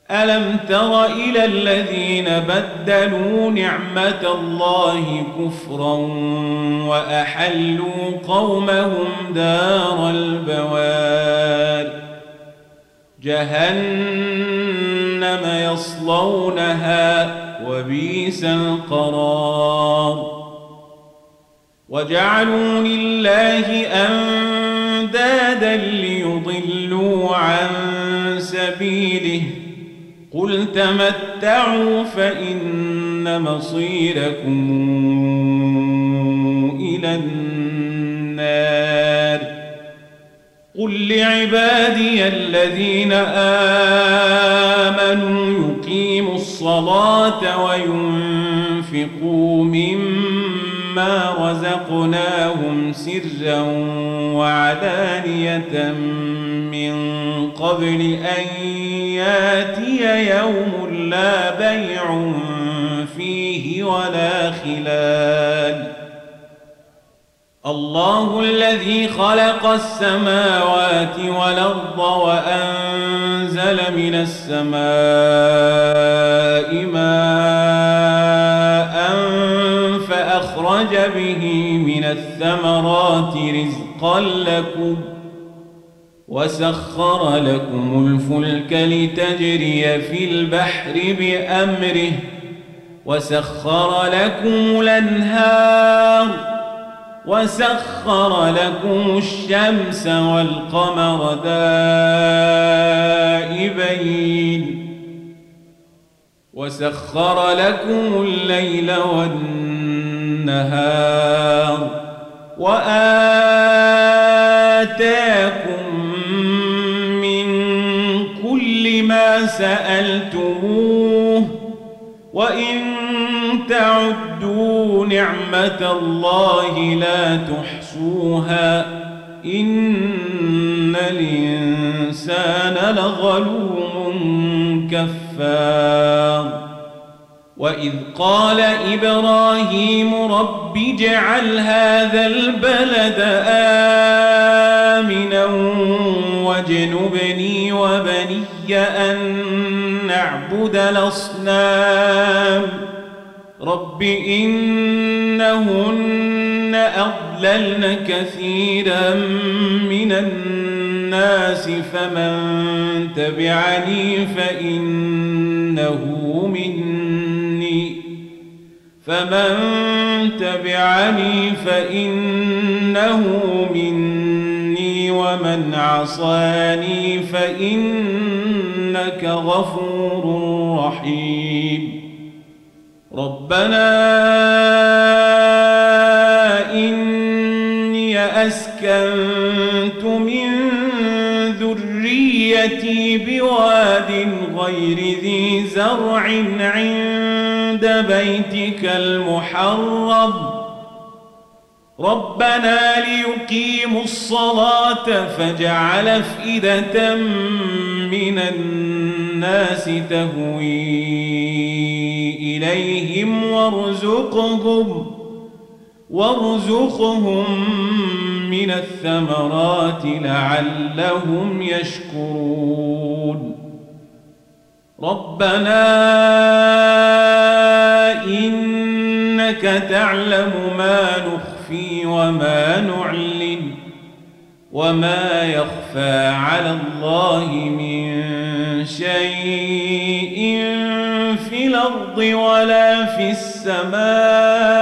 ألم تر إلى الذين بدلوا نعمة الله كفرا وأحلوا قومهم دار البوار جهنم يصلونها وبئس القرار وجعلوا لله أندادا ليضلوا عن سبيله قل تمتعوا فإن مصيركم إلى النار قل لعبادي الذين آمنوا يقيموا الصلاة وينفقوا مما رزقناهم سرا وعلانية من قبل أن ياتي يوم لا بيع فيه ولا خلال الله الذي خلق السماوات والأرض وأنزل من السماء ماء فأخرج به من الثمرات رزقا لكم وسخر لكم الفلك لتجري في البحر بأمره وسخر لكم الأنهار وسخر لكم الشمس والقمر دائبين وسخر لكم الليل والنهار وآتاكم من كل ما سألتموه وإن تعدوا نعمة الله لا تحصوها إن الإنسان لظلوم كفار وإذ قال إبراهيم رب اجعل هذا البلد آمنا واجنبني وبني أن نعبد الأصنام رب إنهن أضللن كثيرا من الناس فمن تبعني فإنه مني ومن عصاني فإنك غفور رحيم ربنا إني أسكنت من ذريتي بواد غير ذي زرع عند بيتك المحرم ربنا ليقيموا الصلاة فاجعل أفئدة من الناس تهوي إليهم وارزقهم من الثمرات لعلهم يشكرون ربنا إنك تعلم ما نخفي وما نعلن وما يخفى على الله من شيء في الأرض ولا في السماء